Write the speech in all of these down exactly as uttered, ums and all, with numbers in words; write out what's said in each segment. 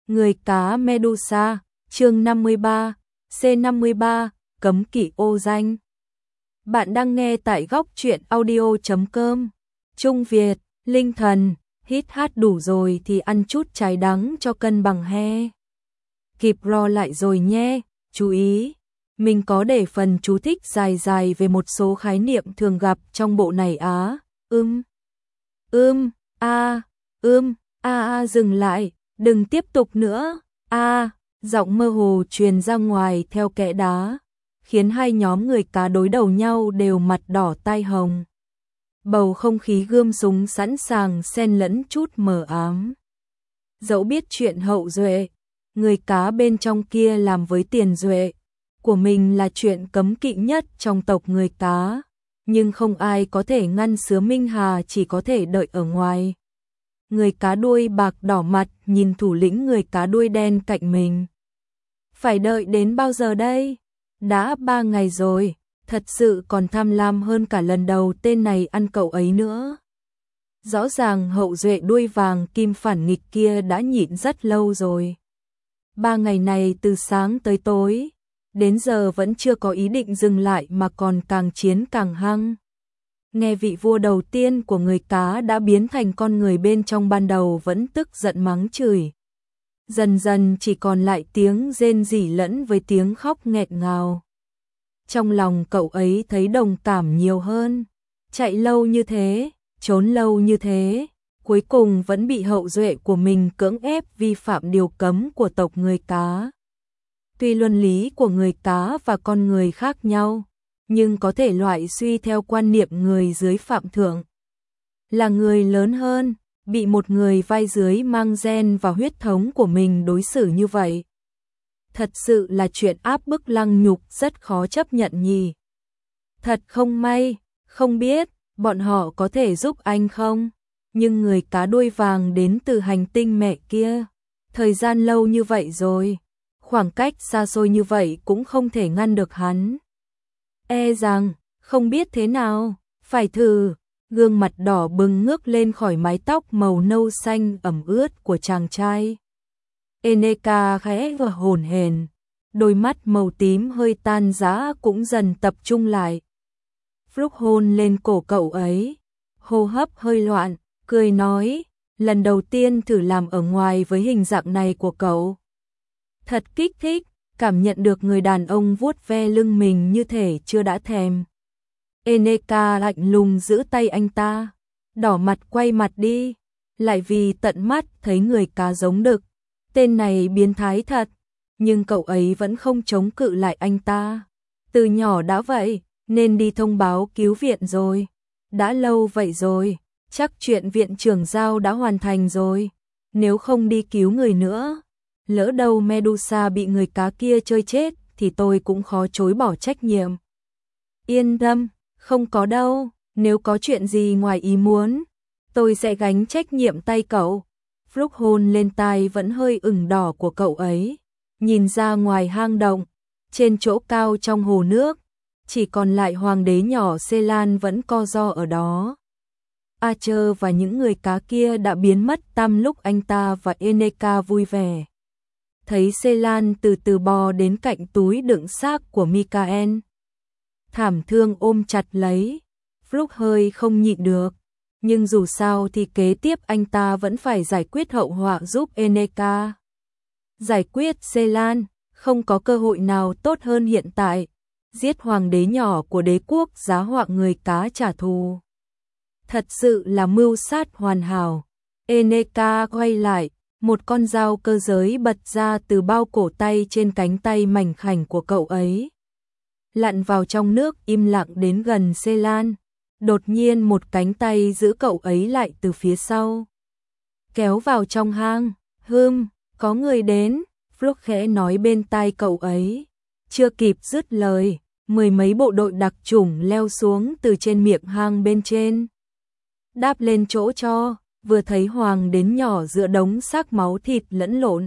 Người cá Medusa, chương năm mươi ba, C năm mươi ba, cấm kỵ ô danh. Bạn đang nghe tại góc truyện audio chấm com. Trung Việt, Linh Thần, hít hát đủ rồi thì ăn chút trái đắng cho cân bằng he. Kịp ro lại rồi nhé, chú ý. Mình có để phần chú thích dài dài về một số khái niệm thường gặp trong bộ này á. Ưm, ưm, a, ưm, a a dừng lại, đừng tiếp tục nữa. A, giọng mơ hồ truyền ra ngoài theo kẽ đá, khiến hai nhóm người cá đối đầu nhau đều mặt đỏ tai hồng. Bầu không khí gươm súng sẵn sàng xen lẫn chút mờ ám. Dẫu biết chuyện hậu duệ, người cá bên trong kia làm với tiền duệ của mình là chuyện cấm kỵ nhất trong tộc người cá, nhưng không ai có thể ngăn Sứa Minh Hà, chỉ có thể đợi ở ngoài. Người cá đuôi bạc đỏ mặt nhìn thủ lĩnh người cá đuôi đen cạnh mình. Phải đợi đến bao giờ đây? Đã ba ngày rồi, thật sự còn tham lam hơn cả lần đầu tên này ăn cậu ấy nữa. Rõ ràng hậu duệ đuôi vàng kim phản nghịch kia đã nhịn rất lâu rồi. Ba ngày này từ sáng tới tối, đến giờ vẫn chưa có ý định dừng lại mà còn càng chiến càng hăng. Nghe vị vua đầu tiên của người cá đã biến thành con người bên trong ban đầu vẫn tức giận mắng chửi. Dần dần chỉ còn lại tiếng rên rỉ lẫn với tiếng khóc nghẹn ngào. Trong lòng cậu ấy thấy đồng cảm nhiều hơn. Chạy lâu như thế, trốn lâu như thế, cuối cùng vẫn bị hậu duệ của mình cưỡng ép vi phạm điều cấm của tộc người cá. Tuy luân lý của người cá và con người khác nhau, nhưng có thể loại suy theo quan niệm người dưới phạm thượng. Là người lớn hơn, bị một người vai dưới mang gen và huyết thống của mình đối xử như vậy. Thật sự là chuyện áp bức lăng nhục rất khó chấp nhận nhỉ. Thật không may, không biết bọn họ có thể giúp anh không? Nhưng người cá đuôi vàng đến từ hành tinh mẹ kia. Thời gian lâu như vậy rồi, khoảng cách xa xôi như vậy cũng không thể ngăn được hắn. E rằng, không biết thế nào, phải thử. Gương mặt đỏ bừng ngước lên khỏi mái tóc màu nâu xanh ẩm ướt của chàng trai. Eneka khẽ và hổn hển, đôi mắt màu tím hơi tan rã cũng dần tập trung lại. Phúc hôn lên cổ cậu ấy, hô hấp hơi loạn, cười nói, lần đầu tiên thử làm ở ngoài với hình dạng này của cậu. Thật kích thích, cảm nhận được người đàn ông vuốt ve lưng mình như thể chưa đã thèm. Eneka lạnh lùng giữ tay anh ta, đỏ mặt quay mặt đi, lại vì tận mắt thấy người cá giống đực. Tên này biến thái thật, nhưng cậu ấy vẫn không chống cự lại anh ta. Từ nhỏ đã vậy, nên đi thông báo cứu viện rồi. Đã lâu vậy rồi, chắc chuyện viện trưởng giao đã hoàn thành rồi. Nếu không đi cứu người nữa, lỡ đâu Medusa bị người cá kia chơi chết thì tôi cũng khó chối bỏ trách nhiệm. Yên tâm, không có đâu, nếu có chuyện gì ngoài ý muốn, tôi sẽ gánh trách nhiệm tay cậu. Phúc hôn lên tai vẫn hơi ửng đỏ của cậu ấy, nhìn ra ngoài hang động, trên chỗ cao trong hồ nước, chỉ còn lại hoàng đế nhỏ Selan vẫn co ro ở đó. Archer và những người cá kia đã biến mất tăm lúc anh ta và Eneka vui vẻ. Thấy Selan từ từ bò đến cạnh túi đựng xác của Mikael. Thảm thương ôm chặt lấy, Phúc hơi không nhịn được. Nhưng dù sao thì kế tiếp anh ta vẫn phải giải quyết hậu họa giúp Eneka. Giải quyết Selan, không có cơ hội nào tốt hơn hiện tại. Giết hoàng đế nhỏ của đế quốc giá họa người cá trả thù. Thật sự là mưu sát hoàn hảo. Eneka quay lại, một con dao cơ giới bật ra từ bao cổ tay trên cánh tay mảnh khảnh của cậu ấy. Lặn vào trong nước im lặng đến gần Selan. Đột nhiên một cánh tay giữ cậu ấy lại từ phía sau, kéo vào trong hang. Hừm, có người đến, Phúc khẽ nói bên tai cậu ấy. Chưa kịp dứt lời, mười mấy bộ đội đặc chủng leo xuống từ trên miệng hang bên trên. Đáp lên chỗ cho, vừa thấy hoàng đến nhỏ giữa đống xác máu thịt lẫn lộn.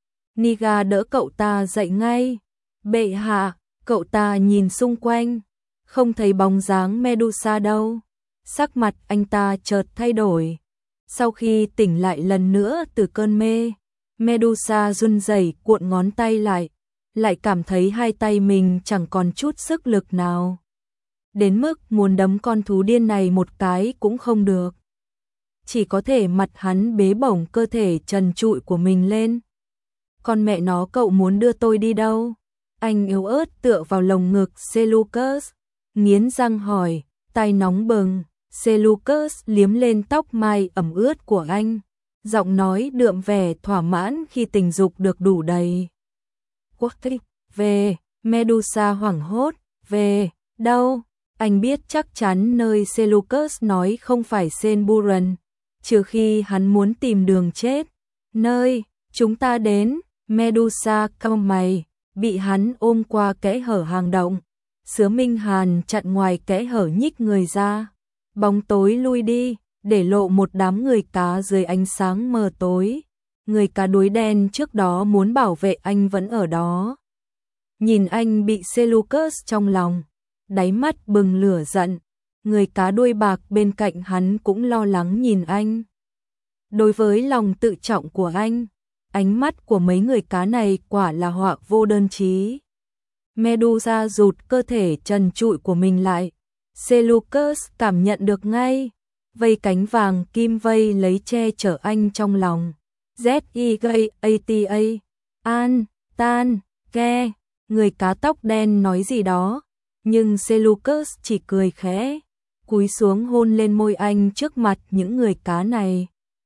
Niga đỡ cậu ta dậy ngay. Bệ hạ, cậu ta nhìn xung quanh. Không thấy bóng dáng Medusa đâu. Sắc mặt anh ta chợt thay đổi. Sau khi tỉnh lại lần nữa từ cơn mê, Medusa run rẩy cuộn ngón tay lại, lại cảm thấy hai tay mình chẳng còn chút sức lực nào. Đến mức muốn đấm con thú điên này một cái cũng không được. Chỉ có thể mặt hắn bế bổng cơ thể trần trụi của mình lên. Con mẹ nó, cậu muốn đưa tôi đi đâu? Anh yếu ớt tựa vào lồng ngực Seleucus, nghiến răng hỏi, tay nóng bừng. Seleucus liếm lên tóc mai ẩm ướt của anh, giọng nói đượm vẻ thỏa mãn khi tình dục được đủ đầy. Quốc thích, về, Medusa hoảng hốt, về, đâu? Anh biết chắc chắn nơi Seleucus nói không phải Senburan, trừ khi hắn muốn tìm đường chết. Nơi chúng ta đến, Medusa cau mày, bị hắn ôm qua kẽ hở hang động. Sứa Minh Hàn chặn ngoài kẽ hở nhích người ra. Bóng tối lui đi, để lộ một đám người cá dưới ánh sáng mờ tối. Người cá đuối đen trước đó muốn bảo vệ anh vẫn ở đó. Nhìn anh bị Seleucus trong lòng, đáy mắt bừng lửa giận. Người cá đuôi bạc bên cạnh hắn cũng lo lắng nhìn anh. Đối với lòng tự trọng của anh, ánh mắt của mấy người cá này quả là họa vô đơn chí. Medusa rụt cơ thể trần trụi của mình lại. Seleucus cảm nhận được ngay, vây cánh vàng kim vây lấy che chở anh trong lòng. Z I G A T A, An, Tan, Ke, người cá tóc đen nói gì đó, nhưng Seleucus chỉ cười khẽ, cúi xuống hôn lên môi anh trước mặt những người cá này.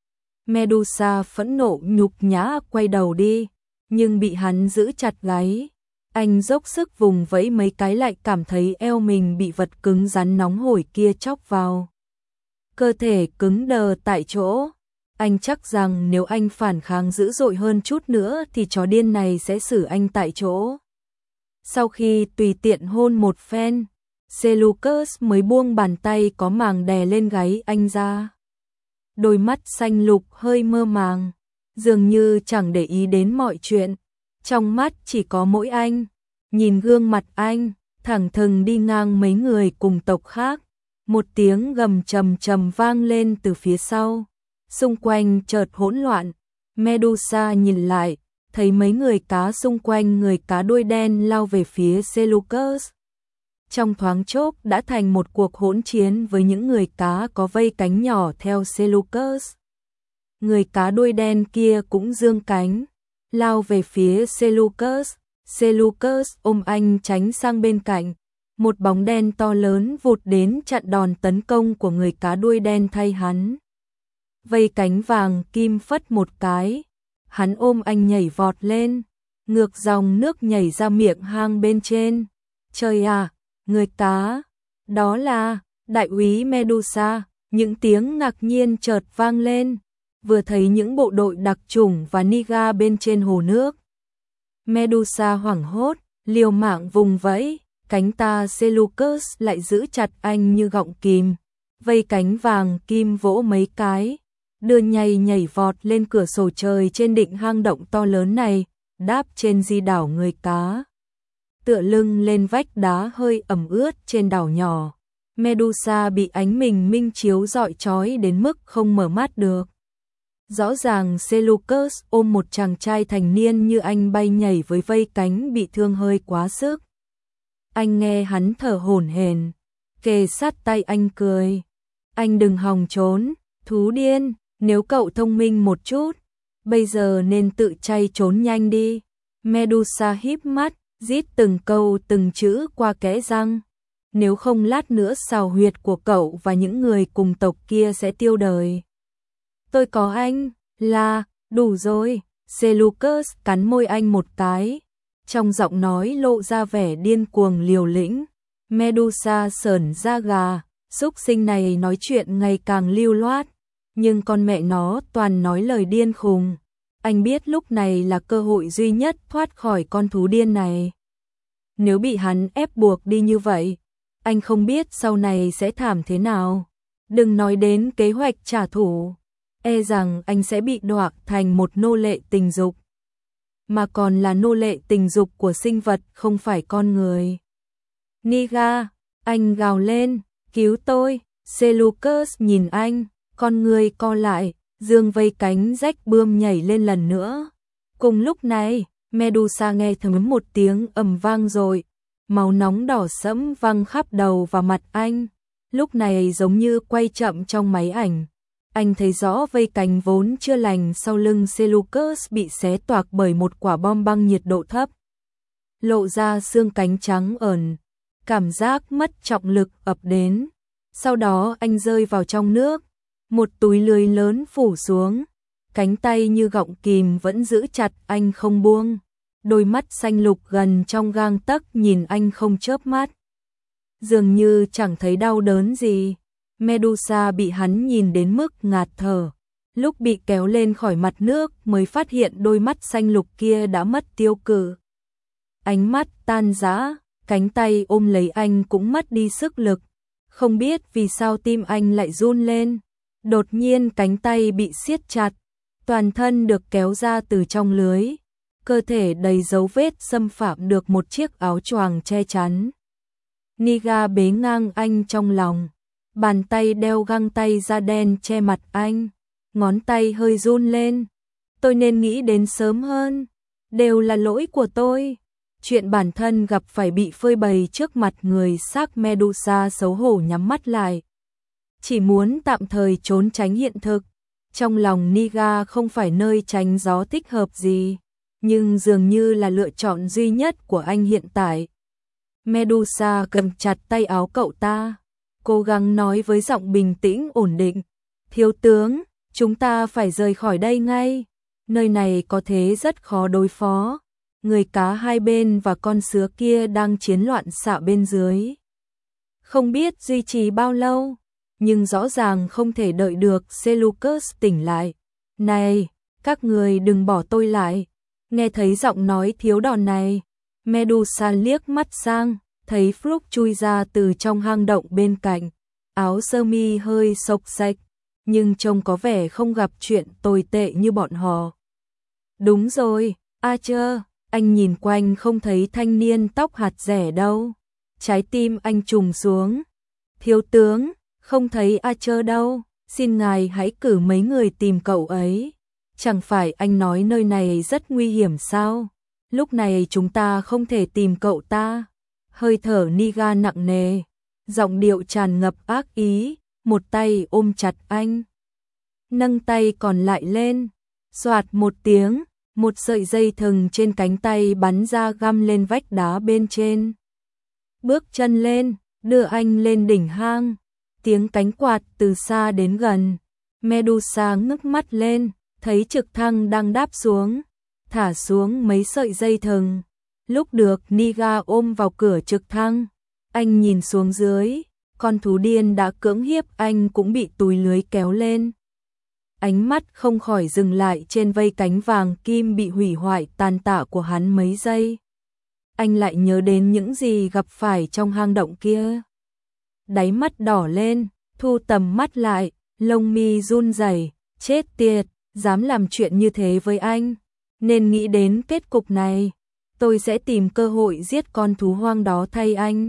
Medusa phẫn nộ nhục nhã quay đầu đi, nhưng bị hắn giữ chặt gáy. Anh dốc sức vùng vẫy mấy cái lại cảm thấy eo mình bị vật cứng rắn nóng hổi kia chọc vào. Cơ thể cứng đờ tại chỗ. Anh chắc rằng nếu anh phản kháng dữ dội hơn chút nữa thì chó điên này sẽ xử anh tại chỗ. Sau khi tùy tiện hôn một phen, Seleucus mới buông bàn tay có màng đè lên gáy anh ra. Đôi mắt xanh lục hơi mơ màng, dường như chẳng để ý đến mọi chuyện. Trong mắt chỉ có mỗi anh. Nhìn gương mặt anh, thẳng thừng đi ngang mấy người cùng tộc khác. Một tiếng gầm trầm trầm vang lên từ phía sau. Xung quanh chợt hỗn loạn. Medusa nhìn lại, thấy mấy người cá xung quanh người cá đuôi đen lao về phía Seleucus. Trong thoáng chốc đã thành một cuộc hỗn chiến với những người cá có vây cánh nhỏ theo Seleucus. Người cá đuôi đen kia cũng giương cánh, lao về phía Seleucus. Seleucus ôm anh tránh sang bên cạnh. Một bóng đen to lớn vụt đến chặn đòn tấn công của người cá đuôi đen thay hắn. Vây cánh vàng kim phất một cái, hắn ôm anh nhảy vọt lên, ngược dòng nước nhảy ra miệng hang bên trên. Trời à, người cá, đó là đại úy Medusa. Những tiếng ngạc nhiên chợt vang lên, vừa thấy những bộ đội đặc chủng và Niga bên trên hồ nước. Medusa hoảng hốt, liều mạng vùng vẫy, cánh ta Seleucus lại giữ chặt anh như gọng kìm. Vây cánh vàng kim vỗ mấy cái, đưa nhảy nhảy vọt lên cửa sổ trời trên đỉnh hang động to lớn này, đáp trên di đảo người cá. Tựa lưng lên vách đá hơi ẩm ướt trên đảo nhỏ, Medusa bị ánh bình minh chiếu rọi chói đến mức không mở mắt được. Rõ ràng Seleucus ôm một chàng trai thành niên như anh bay nhảy với vây cánh bị thương hơi quá sức. Anh nghe hắn thở hổn hển, kề sát tay anh cười. Anh đừng hòng trốn, thú điên, nếu cậu thông minh một chút, bây giờ nên tự chay trốn nhanh đi. Medusa híp mắt, rít từng câu từng chữ qua kẽ răng. Nếu không lát nữa sào huyệt của cậu và những người cùng tộc kia sẽ tiêu đời. Tôi có anh, là, đủ rồi. Seleucus cắn môi anh một cái, trong giọng nói lộ ra vẻ điên cuồng liều lĩnh. Medusa sởn da gà, súc sinh này nói chuyện ngày càng lưu loát, nhưng con mẹ nó toàn nói lời điên khùng. Anh biết lúc này là cơ hội duy nhất thoát khỏi con thú điên này. Nếu bị hắn ép buộc đi như vậy, anh không biết sau này sẽ thảm thế nào. Đừng nói đến kế hoạch trả thù, e rằng anh sẽ bị đọa thành một nô lệ tình dục, mà còn là nô lệ tình dục của sinh vật không phải con người. Niga, anh gào lên, cứu tôi. Seleucus nhìn anh, con người co lại, dương vây cánh rách bươm nhảy lên lần nữa. Cùng lúc này, Medusa nghe thấm một tiếng ầm vang rồi, máu nóng đỏ sẫm văng khắp đầu và mặt anh. Lúc này giống như quay chậm trong máy ảnh. Anh thấy rõ vây cánh vốn chưa lành sau lưng Seleucus bị xé toạc bởi một quả bom băng nhiệt độ thấp. Lộ ra xương cánh trắng ẩn, cảm giác mất trọng lực ập đến. Sau đó anh rơi vào trong nước, một túi lưới lớn phủ xuống, cánh tay như gọng kìm vẫn giữ chặt anh không buông. Đôi mắt xanh lục gần trong gang tấc nhìn anh không chớp mắt. Dường như chẳng thấy đau đớn gì. Medusa bị hắn nhìn đến mức ngạt thở. Lúc bị kéo lên khỏi mặt nước mới phát hiện đôi mắt xanh lục kia đã mất tiêu cự. Ánh mắt tan rã, cánh tay ôm lấy anh cũng mất đi sức lực. Không biết vì sao tim anh lại run lên. Đột nhiên cánh tay bị siết chặt, toàn thân được kéo ra từ trong lưới. Cơ thể đầy dấu vết xâm phạm được một chiếc áo choàng che chắn. Niga bế ngang anh trong lòng, bàn tay đeo găng tay da đen che mặt anh, ngón tay hơi run lên. Tôi nên nghĩ đến sớm hơn, đều là lỗi của tôi. Chuyện bản thân gặp phải bị phơi bày trước mặt người xác. Medusa xấu hổ nhắm mắt lại, chỉ muốn tạm thời trốn tránh hiện thực. Trong lòng Niga không phải nơi tránh gió thích hợp gì, nhưng dường như là lựa chọn duy nhất của anh hiện tại. Medusa cầm chặt tay áo cậu ta, cố gắng nói với giọng bình tĩnh ổn định. Thiếu tướng, chúng ta phải rời khỏi đây ngay. Nơi này có thế rất khó đối phó. Người cá hai bên và con sứa kia đang chiến loạn xạ bên dưới. Không biết duy trì bao lâu, nhưng rõ ràng không thể đợi được Seleucus tỉnh lại. Này, các người đừng bỏ tôi lại. Nghe thấy giọng nói thiếu đòn này, Medusa liếc mắt sang, thấy Flux chui ra từ trong hang động bên cạnh. Áo sơ mi hơi xộc xệch, nhưng trông có vẻ không gặp chuyện tồi tệ như bọn họ. Đúng rồi, Archer, anh nhìn quanh không thấy thanh niên tóc hạt rẻ đâu. Trái tim anh trùng xuống. Thiếu tướng, không thấy Archer đâu, xin ngài hãy cử mấy người tìm cậu ấy. Chẳng phải anh nói nơi này rất nguy hiểm sao? Lúc này chúng ta không thể tìm cậu ta. Hơi thở Niga nặng nề, giọng điệu tràn ngập ác ý, một tay ôm chặt anh. Nâng tay còn lại lên, xoạt một tiếng, một sợi dây thừng trên cánh tay bắn ra găm lên vách đá bên trên. Bước chân lên, đưa anh lên đỉnh hang, tiếng cánh quạt từ xa đến gần. Medusa ngước mắt lên, thấy trực thăng đang đáp xuống, thả xuống mấy sợi dây thừng. Lúc được Niga ôm vào cửa trực thăng, anh nhìn xuống dưới, con thú điên đã cưỡng hiếp anh cũng bị túi lưới kéo lên. Ánh mắt không khỏi dừng lại trên vây cánh vàng kim bị hủy hoại tàn tạ của hắn mấy giây. Anh lại nhớ đến những gì gặp phải trong hang động kia. Đáy mắt đỏ lên, thu tầm mắt lại, lông mi run rẩy, chết tiệt, dám làm chuyện như thế với anh. Nên nghĩ đến kết cục này, tôi sẽ tìm cơ hội giết con thú hoang đó thay anh.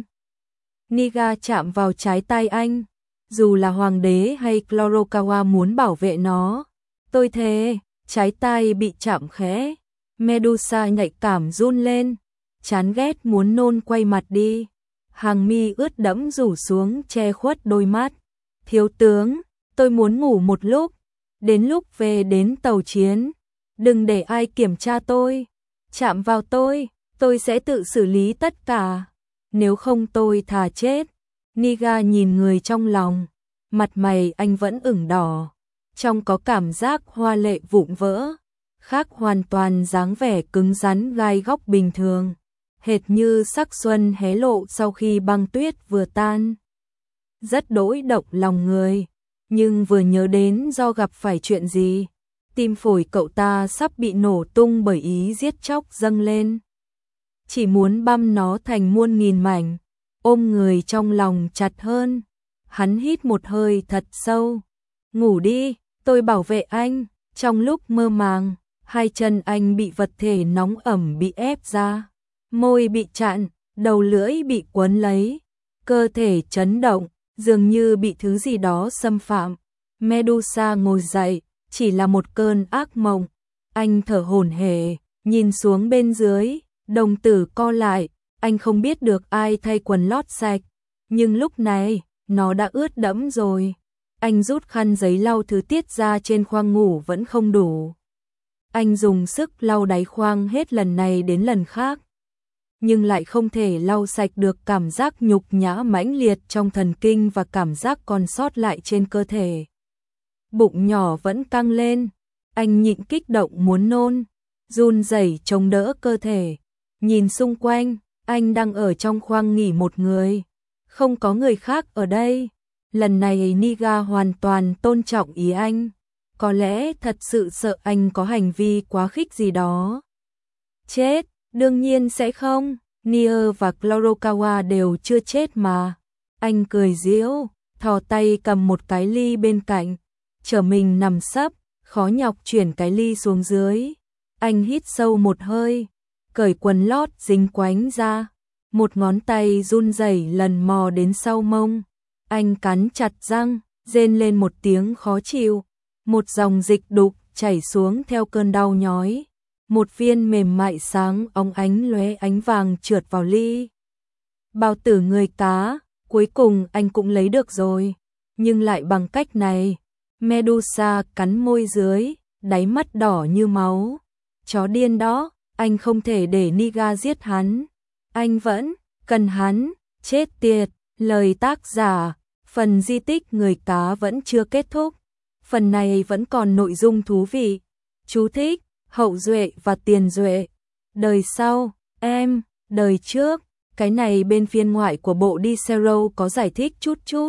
Niga chạm vào trái tay anh, dù là hoàng đế hay Chlorokawa muốn bảo vệ nó. Tôi thề, trái tay bị chạm khẽ. Medusa nhạy cảm run lên, chán ghét muốn nôn quay mặt đi. Hàng mi ướt đẫm rủ xuống che khuất đôi mắt. Thiếu tướng, tôi muốn ngủ một lúc, đến lúc về đến tàu chiến, đừng để ai kiểm tra tôi, chạm vào tôi, tôi sẽ tự xử lý tất cả, nếu không tôi thà chết. Niga nhìn người trong lòng, mặt mày anh vẫn ửng đỏ, trong có cảm giác hoa lệ vụn vỡ, khác hoàn toàn dáng vẻ cứng rắn gai góc bình thường, hệt như sắc xuân hé lộ sau khi băng tuyết vừa tan. Rất đỗi động lòng người, nhưng vừa nhớ đến do gặp phải chuyện gì, tim phổi cậu ta sắp bị nổ tung bởi ý giết chóc dâng lên. Chỉ muốn băm nó thành muôn nghìn mảnh, ôm người trong lòng chặt hơn. Hắn hít một hơi thật sâu. Ngủ đi, tôi bảo vệ anh. Trong lúc mơ màng, hai chân anh bị vật thể nóng ẩm bị ép ra. Môi bị chặn, đầu lưỡi bị quấn lấy. Cơ thể chấn động, dường như bị thứ gì đó xâm phạm. Medusa ngồi dậy, chỉ là một cơn ác mộng. Anh thở hổn hển, Nhìn xuống bên dưới, đồng tử co lại, anh không biết được ai thay quần lót sạch, nhưng lúc này, nó đã ướt đẫm rồi. Anh rút khăn giấy lau thứ tiết ra trên khoang ngủ vẫn không đủ. Anh dùng sức lau đáy khoang hết lần này đến lần khác, nhưng lại không thể lau sạch được cảm giác nhục nhã mãnh liệt trong thần kinh và cảm giác còn sót lại trên cơ thể. Bụng nhỏ vẫn căng lên, anh nhịn kích động muốn nôn, run rẩy chống đỡ cơ thể. Nhìn xung quanh, anh đang ở trong khoang nghỉ một người, không có người khác ở đây. Lần này Niga hoàn toàn tôn trọng ý anh, có lẽ thật sự sợ anh có hành vi quá khích gì đó. Chết, đương nhiên sẽ không, Nier và Chlorokawa đều chưa chết mà. Anh cười giễu, thò tay cầm một cái ly bên cạnh, trở mình nằm sấp, khó nhọc chuyển cái ly xuống dưới. Anh hít sâu một hơi, cởi quần lót dính quánh ra, một ngón tay run rẩy lần mò đến sau mông. Anh cắn chặt răng, rên lên một tiếng khó chịu, một dòng dịch đục chảy xuống theo cơn đau nhói. Một viên mềm mại sáng óng ánh lóe ánh vàng trượt vào ly. Bào tử người cá, cuối cùng anh cũng lấy được rồi, nhưng lại bằng cách này. Medusa cắn môi dưới, đáy mắt đỏ như máu. Chó điên đó, anh không thể để Niga giết hắn. Anh vẫn cần hắn, chết tiệt. Lời tác giả, phần di tích người cá vẫn chưa kết thúc. Phần này vẫn còn nội dung thú vị. Chú thích, hậu duệ và tiền duệ. Đời sau, em, đời trước. Cái này bên phiên ngoại của bộ Disero có giải thích chút chút.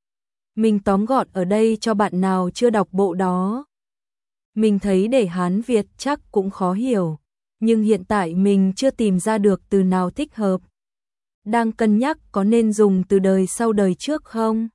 Mình tóm gọn ở đây cho bạn nào chưa đọc bộ đó. Mình thấy để Hán Việt chắc cũng khó hiểu, nhưng hiện tại mình chưa tìm ra được từ nào thích hợp. Đang cân nhắc có nên dùng từ đời sau đời trước không?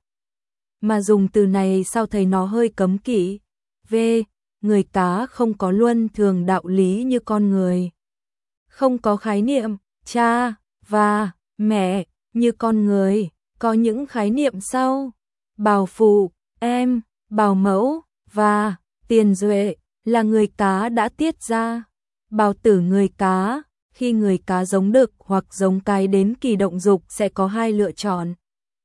Mà dùng từ này sao thấy nó hơi cấm kỵ. V. Người cá không có luân thường đạo lý như con người. Không có khái niệm cha và mẹ như con người. Có những khái niệm sau: bào phụ, em, bào mẫu và tiền duệ là người cá đã tiết ra. Bào tử người cá, khi người cá giống đực hoặc giống cái đến kỳ động dục sẽ có hai lựa chọn.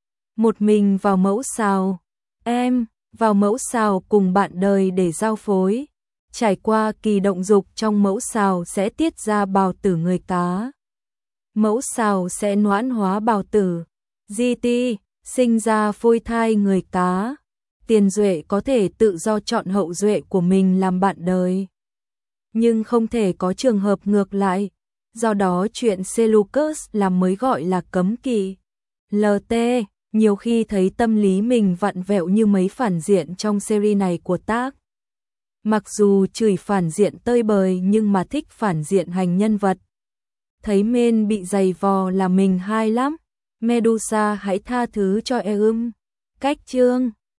Một mình vào mẫu xào, em vào mẫu xào cùng bạn đời để giao phối. Trải qua kỳ động dục trong mẫu xào sẽ tiết ra bào tử người cá. Mẫu xào sẽ noãn hóa bào tử, giê tê, sinh ra phôi thai người cá. Tiền duệ có thể tự do chọn hậu duệ của mình làm bạn đời, nhưng không thể có trường hợp ngược lại. Do đó chuyện Seleucus làm mới gọi là cấm kỵ. lờ tê, nhiều khi thấy tâm lý mình vặn vẹo như mấy phản diện trong series này của tác. Mặc dù chửi phản diện tơi bời nhưng mà thích phản diện hành nhân vật. Thấy men bị dày vò là mình hay lắm. Medusa hãy tha thứ cho Eum. Cách chương